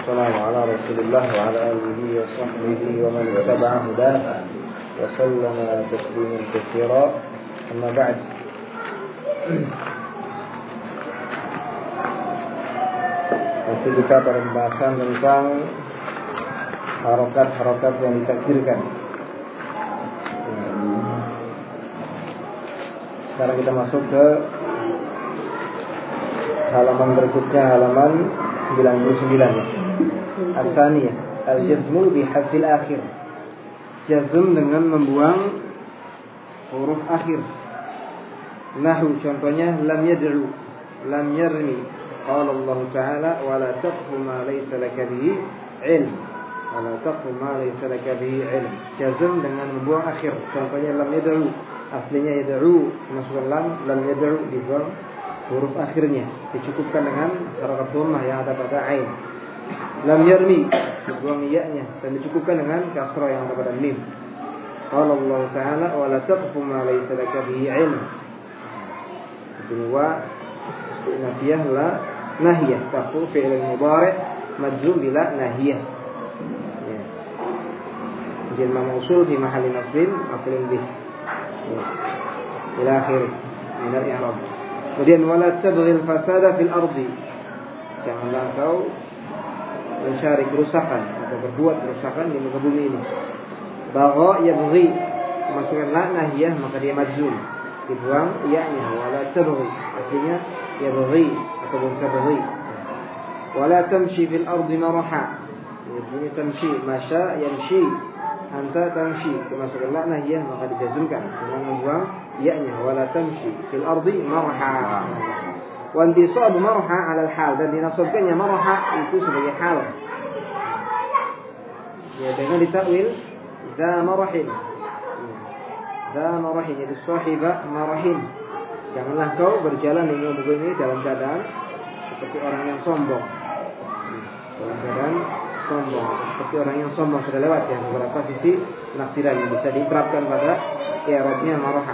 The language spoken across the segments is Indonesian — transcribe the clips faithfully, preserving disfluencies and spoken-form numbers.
والسلام على رسول الله وعلى آله وصحبه ومن اتبع هداه وسلم تسليما كثيرا. أما بعد. Masih kita pada pembahasan tentang harokat-harokat yang ditakdirkan. Sekarang kita masuk ke halaman berikutnya, halaman sembilan puluh sembilan. Al-Thaniyah, al-jazmu bihadzil akhir. Jazm dengan membuang huruf akhir. Nahu, contohnya lam yad'u, lam yarmi. Qala Allah Ta'ala wa la taqfu ma laysa laka bihi ilm. Wa la taqfu ma laysa laka bihi ilm. Jazm dengan membuang akhir. Contohnya lam yad'u, aslinya yad'u, masukkan lam, lam yad'u, dibuang huruf akhirnya, dicukupkan dengan harakat dhammah yang ada pada ain. Lam yarmi, dibuang ya-nya dan dicukupkan dengan kasrah yang ada pada mim. Qala Allah Ta'ala wa la taqfu ma laysa laka bihi ilm. Kedua, nafiyah la nahiyah, taqfu fi'il mudhari' majzum bila nahiyah. Ya. Jadi mausul fi mahalli nasbin maf'ulun bih. Ya. Ila akhir min al-i'rab. Kemudian wala tabghil fasada fil ardi. Janganlah kau mencari kerusakan atau berbuat kerusakan di muka bumi ini. Bagha yabghi, masukkan la nahiyah maka dia majzum, dibuang ya-nya. Wala tabghi, artinya yabghi ataupun tabghi. Wala tamshi fil ardi maraha, ini tamshi, masya yamshi, anta tamshi, masukkan la nahiyah maka dijazmkan dengan membuang ya-nya. Wala tamshi fil ardi maraha. Wa intisab marha 'ala al-hal, dan dinasabkannya marha itu sebagai hal. Ya, dengan ditakwil za marahin. Za marahin itu sahiba marahin. Janganlah kau berjalan di muka bumi dalam keadaan seperti orang yang sombong. Dalam keadaan sombong, seperti orang yang sombong sudah lewat ya beberapa sisi penafsiran yang bisa diterapkan pada i'rabnya marha.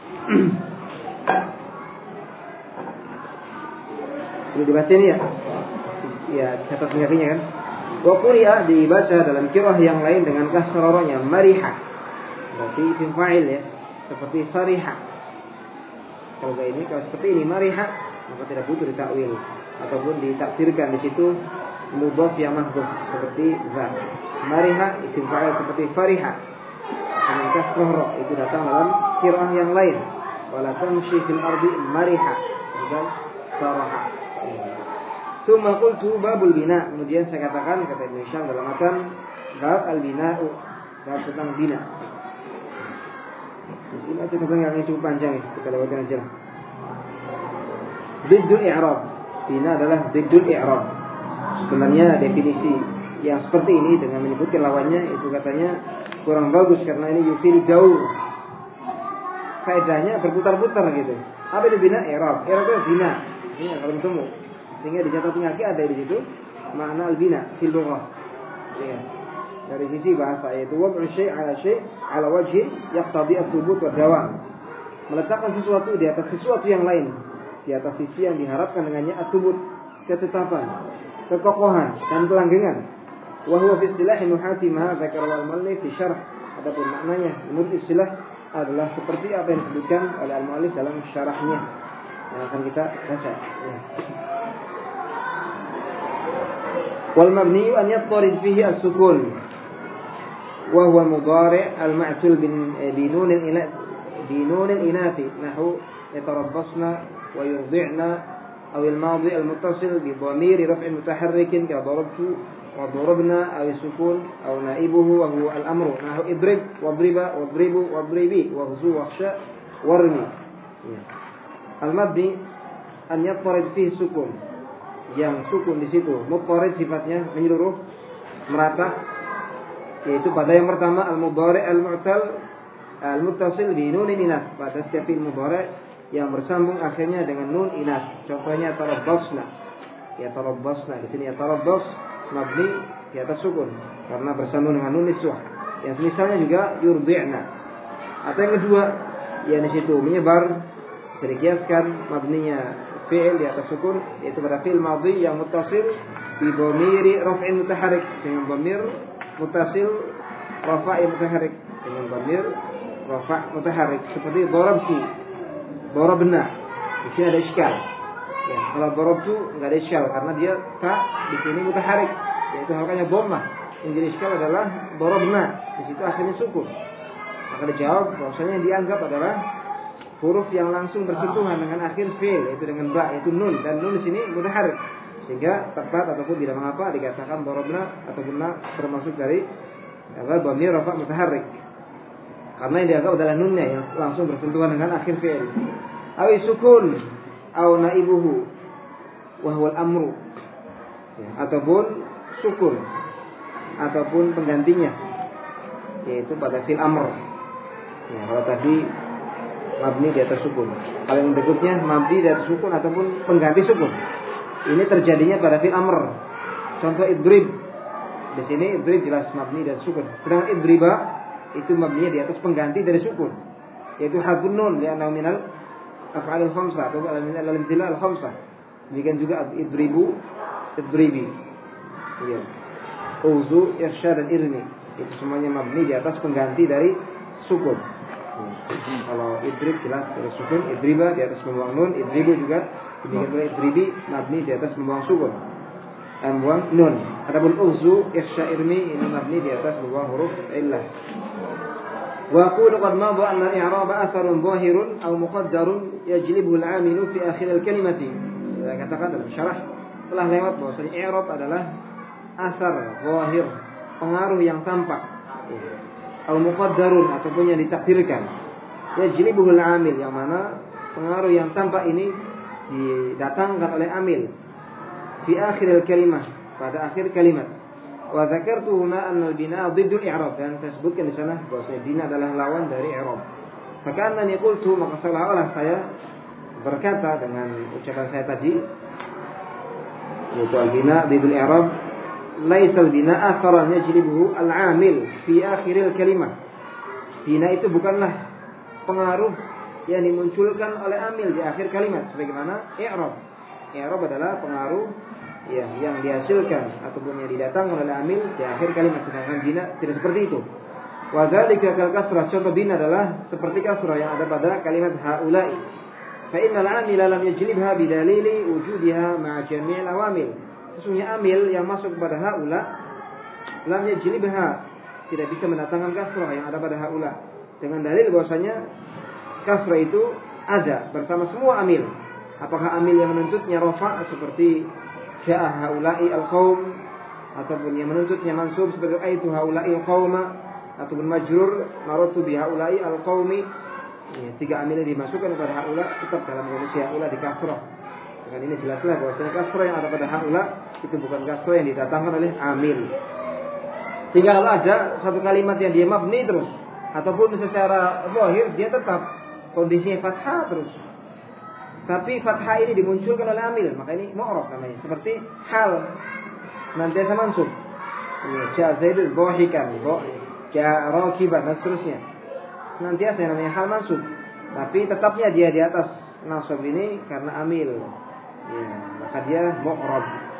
Ini dibaca ini ya, ya catat penyakinya kan. Wa quri'a, dibaca dalam qiraah yang lain dengan kasrahnya mariha. Berarti isim fa'il ya, seperti sariha. Kalau ini kalau seperti ini mariha, maka tidak butuh ditakwil ataupun ditafsirkan di situ mudhaf yang mahdhuf seperti za. Mariha isim fa'il seperti fariha. Dengan kasrah ra itu datang dalam qiraah yang lain. Wala tamshi fil ardi mariha dan saraha. Tsumma qultu babul bina, kemudian saya katakan kata Ibnu Hisham dalam matan bab al-bina'u, bab tentang bina. Ini aja tentang yang cukup panjang ya, kita lewatkan aja. Diddul i'rab, bina adalah diddul i'rab. Sebenarnya definisi yang seperti ini dengan menyebutkan lawannya itu katanya kurang bagus karena ini yufil jauh. Faedahnya berputar-putar gitu. Apa itu bina? I'rab. I'rab itu bina. Ini yang kalau temu. Sehingga di catatan kaki ada di situ makna al-bina fil lughah. Ya. Dari sisi bahasa yaitu wad'u syai' 'ala syai' 'ala wajhi yaqtadi ats-tsubut wa dawam. Meletakkan sesuatu di atas sesuatu yang lain, di atas sisi yang diharapkan dengannya ats-tsubut, ketetapan, kekokohan dan kelanggengan. Wa huwa fi istilah nuhati ma dzakara al-muallif fi syarh. Adapun maknanya menurut istilah adalah seperti apa yang disebutkan oleh al-muallif dalam syarahnya yang akan kita baca. Ya. Wal mabni an yattarid fihi as-sukun wa huwa mudhari' al-ma'tul bin binun al-inath binun al-inath nahwu yatarabbasna wa yurdi'na aw al-madi al-muttasil bi dhamir raf' mutaharrik ka darabtu wa darabna aw as-sukun aw na'ibuhu wa huwa al-amru nahwu idrib wadriba wadribu wadribi waghzu wakhsha warmi. Al-mabni an yattarid fihi sukun, yang sukun di situ mudhari' sifatnya menyeluruh merata, yaitu pada yang pertama al-mudhari' al-mu'tal al-muttasil bi nun inath, pada setiap fi'il mudhari' yang bersambung akhirnya dengan nun inath. Contohnya tarabbasna, ya tarabbasna di sini ya tarabbas mabni di atas sukun karena bersambung dengan nun niswah. Yang misalnya juga yurdi'na. Atau yang kedua yang di situ menyebar, dikiaskan mabninya fi'il di atas sukun, yaitu pada fi'il madhi yang muttasil bi dhamiri raf'in mutaharrik, dengan dhamir mutasil rafa' yang mutaharrik, dengan dhamir rafa' mutaharrik, seperti darabtu, darabna. Di sini ada iskal. Ya, kalau darabtu enggak ada iskal karena dia ta di sini mutaharrik, yaitu harakatnya dhammah. Yang jadi iskal adalah darabna, di situ akhirnya sukun. Maka dijawab bahwasanya yang dianggap adalah huruf yang langsung bersentuhan dengan akhir fi'il, yaitu dengan ba, yaitu nun, dan nun di sini mutaharrik. Sehingga tepat ataupun tidak mengapa dikatakan darabna ataupun na termasuk dari apa dhamir rafa' mutaharrik. Karena yang dianggap adalah nunnya yang langsung bersentuhan dengan akhir fi'il. Awi sukun au naibuhu wa huwa al-amru. Ya, ataupun sukun ataupun penggantinya, yaitu pada fi'il amr. Ya, kalau tadi mabni di atas sukun, kalau yang berikutnya mabni di atas sukun ataupun pengganti sukun. Ini terjadinya pada fi'il amr. Contoh idrib. Di sini idrib jelas mabni dan sukun. Sedangkan idriba itu mabninya di atas pengganti dari sukun, yaitu harfun nun li'annahu minal af'alil khamsah atau minal al-imtila' al-khamsah. Demikian juga idribu, idribi. Iya. Uzu, irsyad dan irni. Itu semuanya mabni di atas pengganti dari sukun. Kalau idrib jelas dari sukun, idriba di atas membuang nun, idribu juga demikian pula idribi mabni di atas membuang sukun, membuang nun. Adapun uzu, irsya, irmi ini mabni di atas membuang huruf illah. Wa aqulu qad madha anna al-i'rab atharun zahirun aw muqaddarun yajlibuhu al-'amilu fi akhir al-kalimati. Saya katakan dalam syarah telah lewat bahwasanya i'rab adalah asar zahir, pengaruh yang tampak, al muqaddarun ataupun yang ditakdirkan, yajlibuhu al-amil, yang mana pengaruh yang tampak ini didatangkan oleh amil fi akhir al-kalimah, pada akhir kalimat. Wa dzakartu huna anna al-bina dhiddu al-i'rab, dan saya sebutkan di sana bahwa bina adalah lawan dari i'rab. Maka annani qultu, maka seolah-olah saya berkata dengan ucapan saya tadi, yaitu al-bina dhiddu al-i'rab, laisa al-bina atharan yajlibuhu al-amil fi akhir al-kalimah. Bina itu bukanlah pengaruh yang dimunculkan oleh amil di akhir kalimat sebagaimana i'rab. I'rab adalah pengaruh ya yang dihasilkan ataupun yang didatangkan oleh amil di akhir kalimat, sedangkan bina tidak seperti itu. Wa dzalika kal kasrah, contoh bina adalah seperti kasrah yang ada pada kalimat haula'i. Fa innal amila lam yajlibha bidalili wujudiha ma'a jami'il awamil. Sesungguhnya amil yang masuk kepada haula lam yajlibha, tidak bisa mendatangkan kasrah yang ada pada haula, dengan dalil bahwasanya kasrah itu ada bersama semua amil. Apakah amil yang menuntutnya rafa' seperti ja'a haula'i al-qaum, ataupun yang menuntutnya mansub seperti aitu haula'i al-qauma, ataupun majrur maratu bi haula'i al-qaumi. Ya, tiga amil yang dimasukkan kepada haula tetap dalam kondisi haula di kasrah. Dengan ini jelaslah bahwasanya kasrah yang ada pada haula itu bukan kasrah yang didatangkan oleh amil. Sehingga kalau ada satu kalimat yang dia mabni terus, ataupun secara zahir dia tetap kondisinya fathah terus, tapi fathah ini dimunculkan oleh amil, maka ini mu'rab namanya. Seperti hal nantiasa mansub, ja zaidul dhahikan, ja rakiban dan seterusnya, nantiasa namanya hal mansub, tapi tetapnya dia di atas nasab ini karena amil, ya, maka dia mu'rab.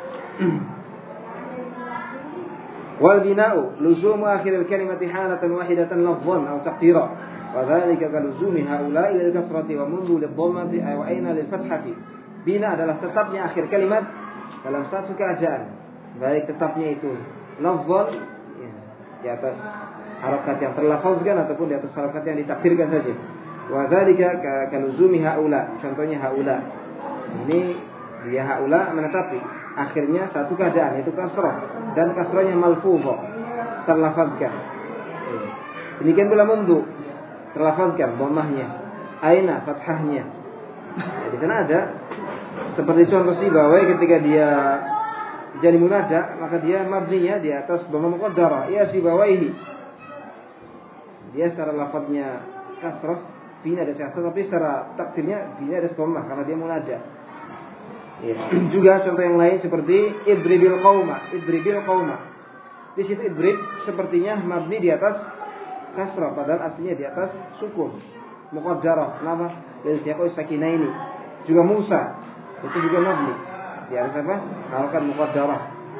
Wal bina'u luzumu akhir al-kalimati halatan wahidatan lafdhan aw taqdira, wa dhalika ka luzumi haula'i lil kasrati wa mundu lil dhammati wa aina lil fathati. Bina adalah tetapnya akhir kalimat dalam satu keadaan, baik tetapnya itu lafdhan, ya, di atas harakat yang terlafazkan ataupun di atas harakat yang ditakdirkan saja. Wa dhalika ka luzumi haula, contohnya haula ini dia haula menetapi akhirnya satu keadaan, yaitu kasrah, dan kasrahnya malfuzah, terlafazkan. Demikian pula mundu, terlafazkan dhammahnya, aina fathahnya. Ya, di sana ada seperti contoh sibawai ketika dia jadi munada, maka dia mabninya di atas dhamma muqaddarah, ya sibawaihi. Dia secara lafaznya kasrah, bina ada kasrah, tapi secara takdirnya bina ada dhammah karena dia munada. Ya. Juga contoh yang lain seperti idribil qauma, idribil qauma. Di situ idrib sepertinya mabni di atas kasrah, padahal aslinya di atas sukun muqaddarah. Kenapa? Dari siapa sakinaini. Juga Musa itu juga mabni di atas apa? Harakat muqaddarah.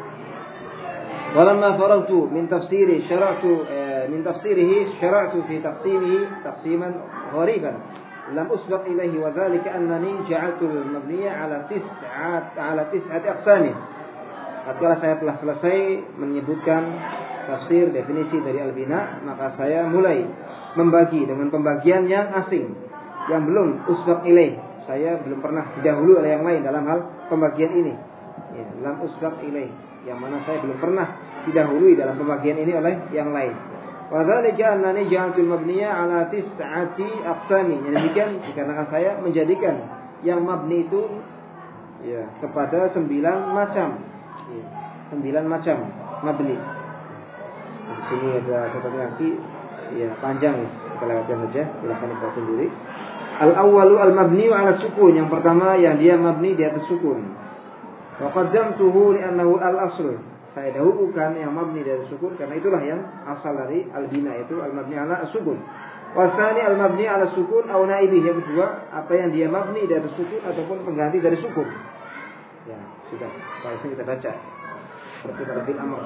Walamma faragtu min tafsiri syara'tu min tafsirihi syara'tu fi taqsimihi taqsiman ghariban lam usbaq ilaihi wa dhalika annani ja'altu al-mabniya ala tis'at ala tis'ati aqsam. Tatkala saya telah selesai menyebutkan tafsir definisi dari al-bina, maka saya mulai membagi dengan pembagian yang asing yang belum usbaq ilaih. Saya belum pernah didahului oleh yang lain dalam hal pembagian ini. Ya, lam usbaq ilaih, yang mana saya belum pernah didahului dalam pembagian ini oleh yang lain. Wa dzalika annani ja'altul mabniya ala tis'ati aqsami. Jadi demikian dikarenakan saya menjadikan yang mabni itu ya kepada sembilan macam. Ya, sembilan macam mabni. Di sini ada catatan kaki ya panjang ya. Kita lewatkan saja, silakan dibaca sendiri. Al-awwalu al-mabni 'ala sukun. Yang pertama yang dia mabni di atas sukun. Wa qaddamtuhu li'annahu al-asl. Saya dahulukan yang mabni dari sukun karena itulah yang asal dari al-bina, itu al-mabni 'ala sukun. Wa tsani al-mabni 'ala sukun aw naibih. Yang kedua, apa yang dia mabni dari sukun ataupun pengganti dari sukun. Ya, sudah. Kalau kita baca seperti pada bil amr.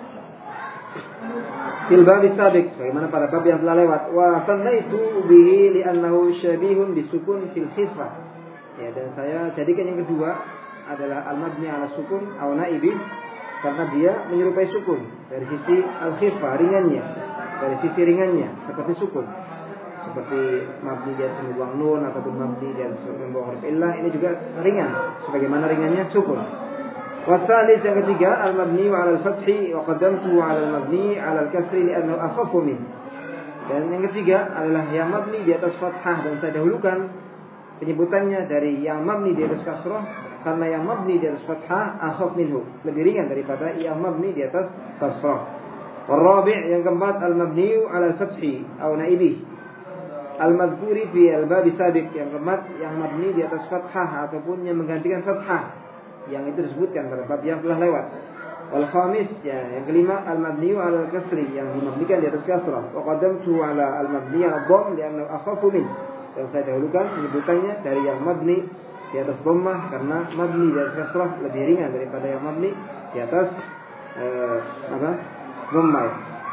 Fil bab sabiq, bagaimana pada bab yang telah lewat. Wa sannaitu bihi li'annahu syabihun bisukun fil khifah. Ya, dan saya jadikan yang kedua adalah al-mabni 'ala sukun aw naibih karena dia menyerupai sukun dari sisi al-khifah, ringannya, dari sisi ringannya seperti sukun, seperti mabni di atas membuang nun ataupun mabni di atas membuang huruf illah, ini juga ringan sebagaimana ringannya sukun. Wasalis yang ketiga al-mabni 'ala al-fathi wa qaddamtu 'ala al-mabni 'ala al-kasri li'annahu akhaffu min. Dan yang ketiga adalah yang mabni di atas fathah, dan saya dahulukan penyebutannya dari yang mabni di atas kasrah karena yang mabni di atas fathah akhaf minhu, lebih ringan daripada yang mabni di atas kasrah. Warabi' yang keempat al-mabni 'ala al-fathi aw naibih al-madhkuri fi al-bab sabiq. Yang keempat yang mabni di atas fathah ataupun yang menggantikan fathah yang itu disebutkan pada bab yang telah lewat. Wal khamis ya, yang kelima al-mabni 'ala al-kasri yang dimabnikan di atas kasrah. Wa qaddamtu 'ala al-mabni 'ala dhamm li'annahu akhafu min. Dan saya dahulukan penyebutannya dari yang mabni di atas dhammah karena mabni di atas kasrah lebih ringan daripada yang mabni di atas eh, apa? dhammah.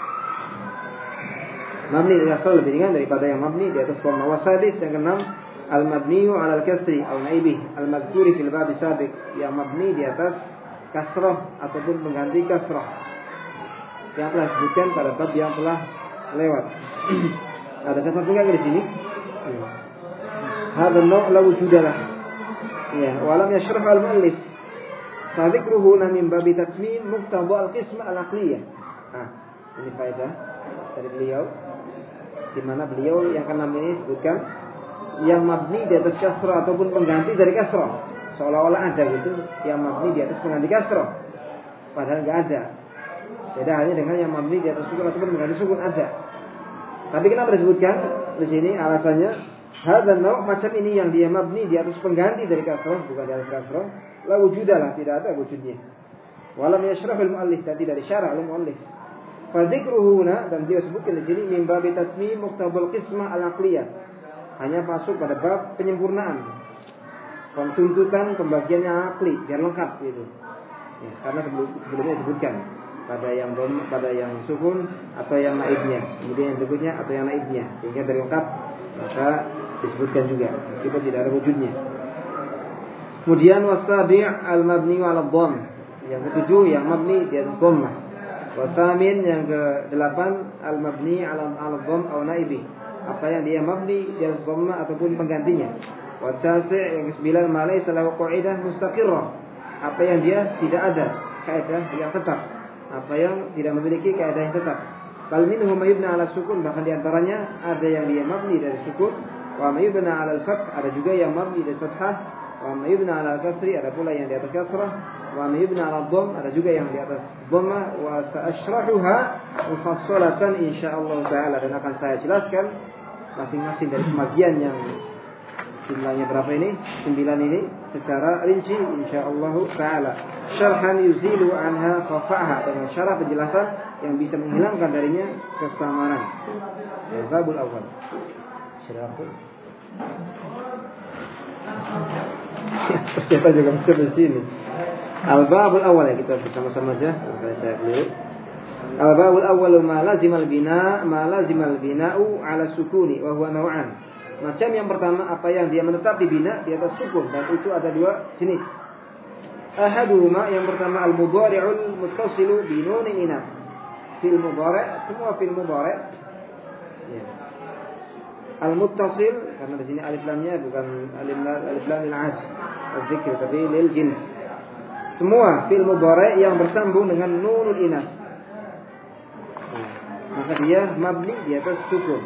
Mabni di atas kasrah lebih ringan daripada yang mabni di atas dhammah. Wasadis yang keenam al-mabni 'ala al-kasri aw naibih al-madhkuri fil bab sabiq, yang mabni di atas kasrah ataupun mengganti kasrah yang telah disebutkan pada bab yang telah lewat. Ada catatan juga di sini. Hadha an-naw' la wujuda lah. Ya, wa lam yashrah al-mu'allif. Fa dzikruhu min bab tatmim muqtada al-qism al-aqliyah. Ah, ini faedah dari beliau di mana beliau yang keenam ini sebutkan yang mabni di atas kasrah ataupun pengganti dari kasrah. Seolah-olah ada gitu yang mabni di atas pengganti kasrah, padahal enggak ada. Beda halnya dengan yang mabni di atas sukun ataupun pengganti sukun ada. Tapi kenapa disebutkan di sini? Alasannya hadza naw' macam ini yang dia mabni di atas pengganti dari kasrah, bukan di atas kasrah, la wujudalah, tidak ada wujudnya. Walam yashrahul muallif, dan tidak disyarah oleh muallif. Fa dzikruhu huna, dan dia sebutkan di sini min bab tatmim muqtabal qismah al-aqliyah, hanya masuk pada bab penyempurnaan, tuntutan pembagian yang akli biar lengkap gitu. Ya, karena sebelumnya disebutkan pada yang dom, pada yang sukun atau yang naibnya, kemudian yang berikutnya atau yang naibnya, sehingga dari lengkap maka disebutkan juga meskipun tidak ada wujudnya. Kemudian wasabi' al-mabni 'ala dhamm, yang ketujuh yang mabni di atas dhammah. Wasamin yang kedelapan al-mabni 'ala al-dhamm aw naibi, apa yang dia mabni di atas dhammah ataupun penggantinya. Watasi' yang kesembilan ma laysa lahu qa'idah mustaqirrah, apa yang dia tidak ada kaidah yang tetap, apa yang tidak memiliki kaidah yang tetap. Bal minhum ma yubna 'ala sukun, bahkan di antaranya ada yang dia mabni dari sukun, wa ma yubna 'ala al-fath, ada juga yang mabni dari fathah, wa ma yubna 'ala al-kasri, ada pula yang di atas kasrah, wa ma yubna 'ala dhamm, ada juga yang di atas dhammah. Wa sa'ashrahuha mufassalatan insyaallah taala, dan akan saya jelaskan masing-masing dari pembagian yang jumlahnya berapa ini? Sembilan ini secara rinci insyaallah taala. Syarhan yuzilu anha khafa'ha, dengan syarah penjelasan yang bisa menghilangkan darinya kesamaran. Babul awal. Silakan. Kita juga masuk di sini. Al-babul awal ya, kita bersama-sama aja. Saya dulu. Al-babul awal ma lazimal bina ma lazimal bina'u ala sukuni wa huwa naw'an. Macam yang pertama apa yang dia menetap di bina di atas sukun, dan itu ada dua jenis. Ahaduhuma, yang pertama al-mudhari'ul muttasilu bi nunin inath. Fil mudhari', semua fil mudhari'. Ya. Al-muttasil, karena di sini alif lamnya bukan alif lam alif lam lil adz, al-dzikr, tapi lil jins. Semua fil mudhari' yang bersambung dengan nunul inath. Nah, maka dia mabni di atas sukun.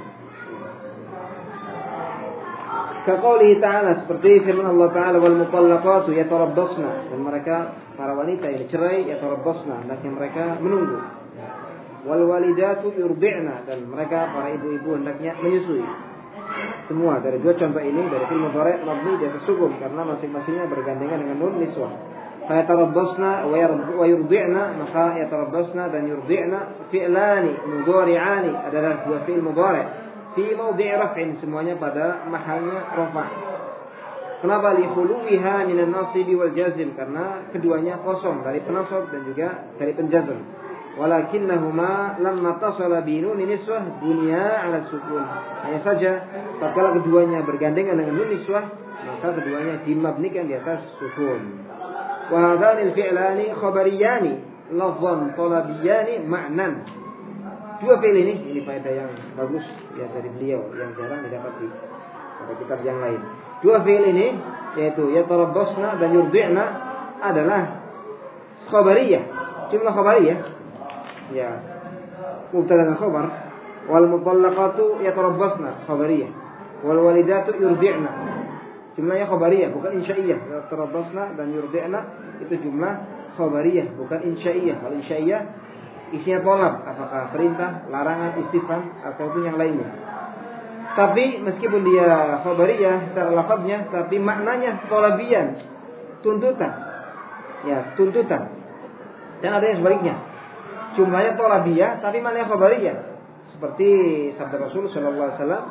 Kaqaulihi ta'ala, seperti firman Allah Ta'ala, wal mutallaqatu yatarabbasna, dan mereka para wanita yang dicerai yatarabbasna, hendaknya mereka menunggu. Wal walidatu yurdi'na, dan mereka para ibu-ibu hendaknya menyusui. Semua dari dua contoh ini dari fi'il mudhari' mabni di atas sukun karena masing-masingnya bergandengan dengan nun niswah. Fa yatarabbasna wa yurdi'na, maka yatarabbasna dan yurdi'na fi'lani mudhari'ani adalah dua fi'il mudhari' fi mawdi' raf'in, semuanya pada mahalnya rafa'. Kenapa? Li khuluwiha minan nasibi wal jazm, karena keduanya kosong dari penasab dan juga dari penjazm. Walakinnahuma lamma tasala bi nun niswah dunya 'ala sukun. Hanya saja tatkala keduanya bergandengan dengan nun niswah, maka keduanya dimabnikan di atas sukun. Wa hadzani al-fi'lani khabariyani lafzan talabiyani ma'nan. Dua fi'il ini, ini faedah yang bagus ya dari beliau yang jarang didapati pada kitab yang lain. Dua fi'il ini yaitu yatarabbasna dan yurdi'na adalah khabariyah, jumlah khabariyah. Ya, mubtada dan khabar. Wal mutallaqatu yatarabbasna khabariyah. Wal walidatu yurdi'na. Jumlahnya khabariyah, bukan insya'iyah. Yatarabbasna dan yurdi'na itu jumlah khabariyah, bukan insya'iyah. Kalau insya'iyah isinya tolab, apakah perintah, larangan, istifham ataupun yang lainnya. Tapi meskipun dia khabariyah secara lafaznya, tapi maknanya tolabiyan, tuntutan. Ya, tuntutan. Dan ada yang sebaliknya. Jumlahnya tolabiyah tapi maknanya khabariyah. Seperti sabda Rasul sallallahu alaihi wasallam,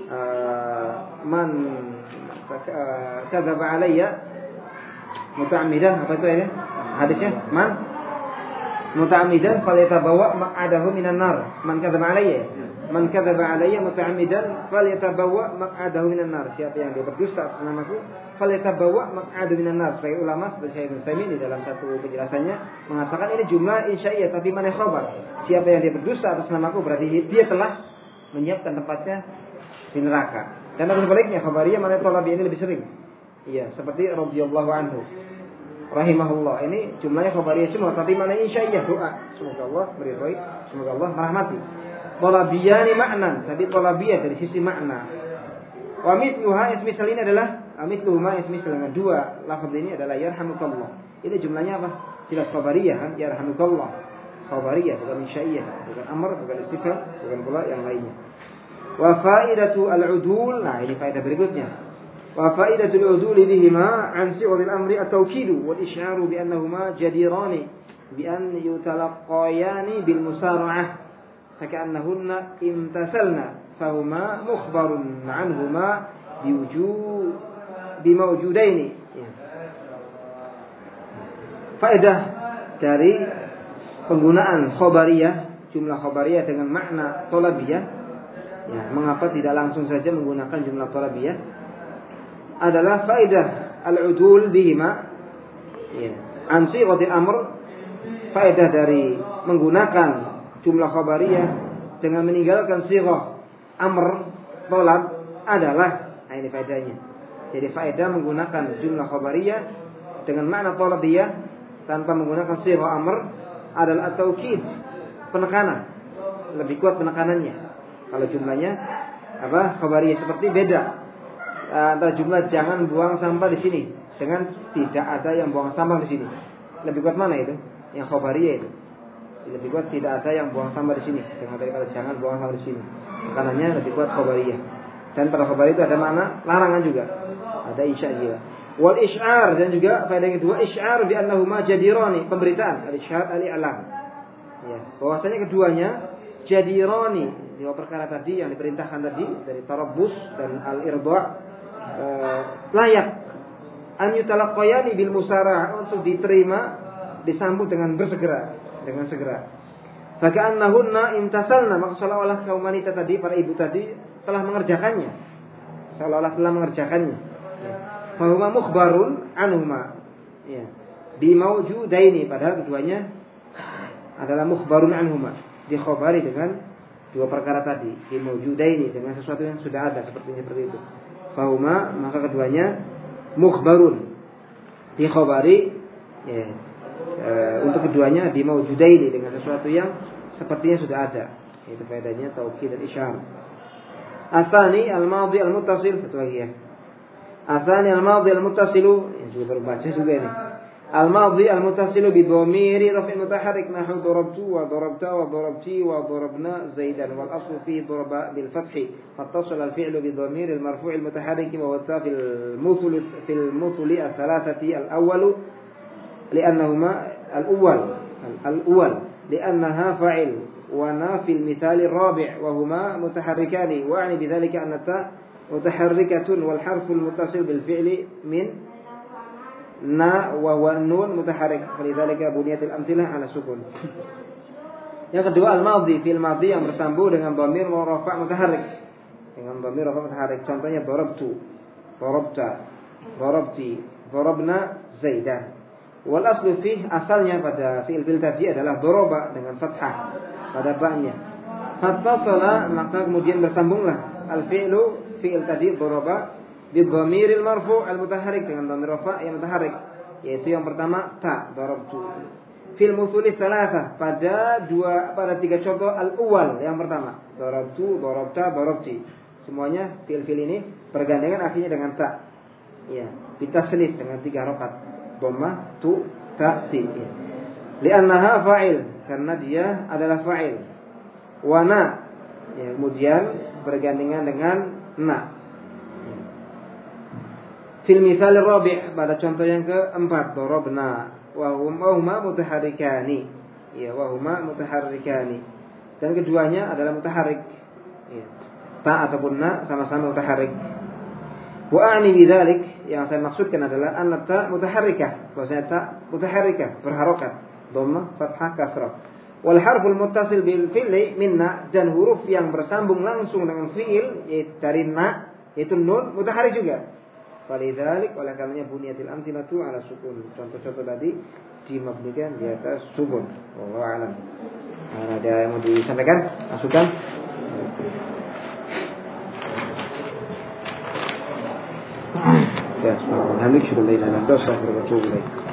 man kadzaba alayya muta'ammidan, apa itu ya? Hadisnya, man muta'ammidan falyatabawa maq'adahu minan nar. Man kadzaba alayya, man kadzaba alayya muta'ammidan falyatabawa maq'adahu minan nar. Siapa yang dia berdusta atas namaku, falyatabawa maq'adahu minan nar. Sebagai ulama seperti Syekh Ibnu Taimiyah di dalam satu penjelasannya mengatakan ini jumlah insya'iyah tapi mana khabar. Siapa yang dia berdusta atas namaku berarti dia telah menyiapkan tempatnya di neraka. Dan ada sebaliknya, khabariyah mana thalabiyah ini lebih sering. Iya, seperti radhiyallahu anhu rahimahullah, ini jumlahnya khabariyah semua tapi mana insya'iyah, doa semoga Allah meridhai, semoga Allah merahmati. Thalabiyani maknan, tapi thalabiyah dari sisi makna. Wa mithluha, misal ini adalah mithluhuma, misal dengan dua lafaz ini adalah yarhamukallah. Ini jumlahnya apa? Jelas khabariyah kan, yarhamukallah. Khabariyah bukan insya'iyah, bukan amr, bukan istifham, bukan pula yang lainnya. Wa faidatu al-udul, nah ini faedah berikutnya. Wa faidatul udul bihima an si'ul amri at-tawkid wal isyaru bi annahuma jadirani bi an yutalaqqayani bil musara'ah fakannahunna imtasalna fahuma mukhbarun anhuma biwujud bimawjudaini. Faedah dari penggunaan khabariyah, jumlah khabariyah dengan makna thalabiyah, ya, mengapa tidak langsung saja menggunakan jumlah thalabiyah, adalah faedah al-udul bihima, ya, an sighati amr. Faedah dari menggunakan jumlah khabariyah dengan meninggalkan sighah amr, tolab adalah, nah ini faedahnya. Jadi faedah menggunakan jumlah khabariyah dengan makna thalabiyah tanpa menggunakan sighah amr adalah at-taukid, penekanan, lebih kuat penekanannya. Kalau jumlahnya apa khabariyah seperti beda antara jumlah jangan buang sampah di sini dengan tidak ada yang buang sampah di sini. Lebih kuat mana itu? Yang khabariyah itu. Lebih kuat tidak ada yang buang sampah di sini dengan daripada jangan buang sampah di sini. Makanannya lebih kuat khabariyah. Dan pada khabariyah itu ada makna larangan juga. Ada isya juga. Wal isy'ar, dan juga faedah yang kedua isy'ar bi annahuma jadirani, pemberitaan, al-isy'ar al-i'lam. Ya, bahwasanya keduanya jadirani, dua perkara tadi yang diperintahkan tadi dari tarabbus dan al-irda' Uh, layak an yutalaqqayani bil musara'ah, untuk diterima, disambut dengan bersegera, dengan segera. Faka'annahunna imtasalna, maka seolah-olah kaum wanita tadi, para ibu tadi telah mengerjakannya. Seolah-olah telah mengerjakannya. Fa huma mukhbarun anhuma. Ya. Bi maujudaini, padahal keduanya adalah mukhbarun anhuma, dikhabari dengan dua perkara tadi, bi maujudaini, dengan sesuatu yang sudah ada, seperti seperti itu. Fa huma, maka keduanya mukhbarun, dikhabari, ya, e, untuk keduanya bi maujudaini, dengan sesuatu yang sepertinya sudah ada. Itu faedahnya taukid dan isyarah. Asani al-madhi al-muttasil, satu lagi ya. Asani al-madhi al-muttasilu, yang juga baru baca juga ini. Al-madhi al-muttasilu bi dhamiri raf'i mutaharrik nahwu darabtu wa darabta wa darabti wa darabna zaidan, wal aslu fi daraba bil fathi, fattasala al-fi'lu bi dhamiri al-marfu' al-mutaharrik wa huwa fil muthul fil muthul al-thalathati al-awwal li'annahuma al-awwal al-awwal li'annaha fa'il, wa nafi al-mithal ar-rabi' wa huma mutaharrikani, wa 'ani bidhalika anna ta mutaharrikatun wal harfu al-muttasil bil fi'li min na wa huwa nun mutaharrik, lidzalika buniyat al-amthilah ala sukun. Yang kedua al-madhi, fi'il madhi yang bersambung dengan dhamir rafa' mutaharrik, dengan dhamir rafa' mutaharrik. Contohnya darabtu, darabta, darabti, darabna zaidan. Wal aslu fi, asalnya pada fi'il bil tadi adalah daraba dengan fathah pada ba-nya. Fattasala, maka kemudian bersambunglah al-fi'lu, fi'il tadi daraba bi dhamiril marfu' al-mutaharrik, dengan dhamir rafa' yang mutaharrik, yaitu yang pertama ta, darabtu. Fil musulis salasah, pada dua pada tiga contoh al-awwal, yang pertama darabtu, darabta, darabti, semuanya fi'il-fi'il ini bergandengan akhirnya dengan ta. Ya, bitasnif dengan tiga harakat, dhammah, tu, ta, ti. Ya. Li'annaha fa'il, karena dia adalah fa'il. Wa na, ya, kemudian bergandengan dengan na. Fil mithal ar-rabi', pada contoh yang keempat darabna wa huma mutaharrikani, ya, wa huma mutaharrikani, dan keduanya adalah mutaharrik, ya. Ta ataupun na sama-sama mutaharrik. Wa a'ni bidzalik, yang saya maksudkan adalah anna ta mutaharrikah, bahwasanya ta mutaharrikah, berharokat, dhammah, fathah, kasrah. Wal harful muttasil bil fi'li minna, dan huruf yang bersambung langsung dengan fi'il, yaitu dari na, yaitu nun, mutaharrik juga. Walidzalik, oleh karenanya bunyatil amthilatu ala sukun. Contoh-contoh tadi dimabnikan di atas sukun. Wallahu a'lam. Ada yang mau disampaikan? Masukan? Ya, subhanallah. Alhamdulillah, la ilaha illa anta, astaghfiruka wa atubu ilaik.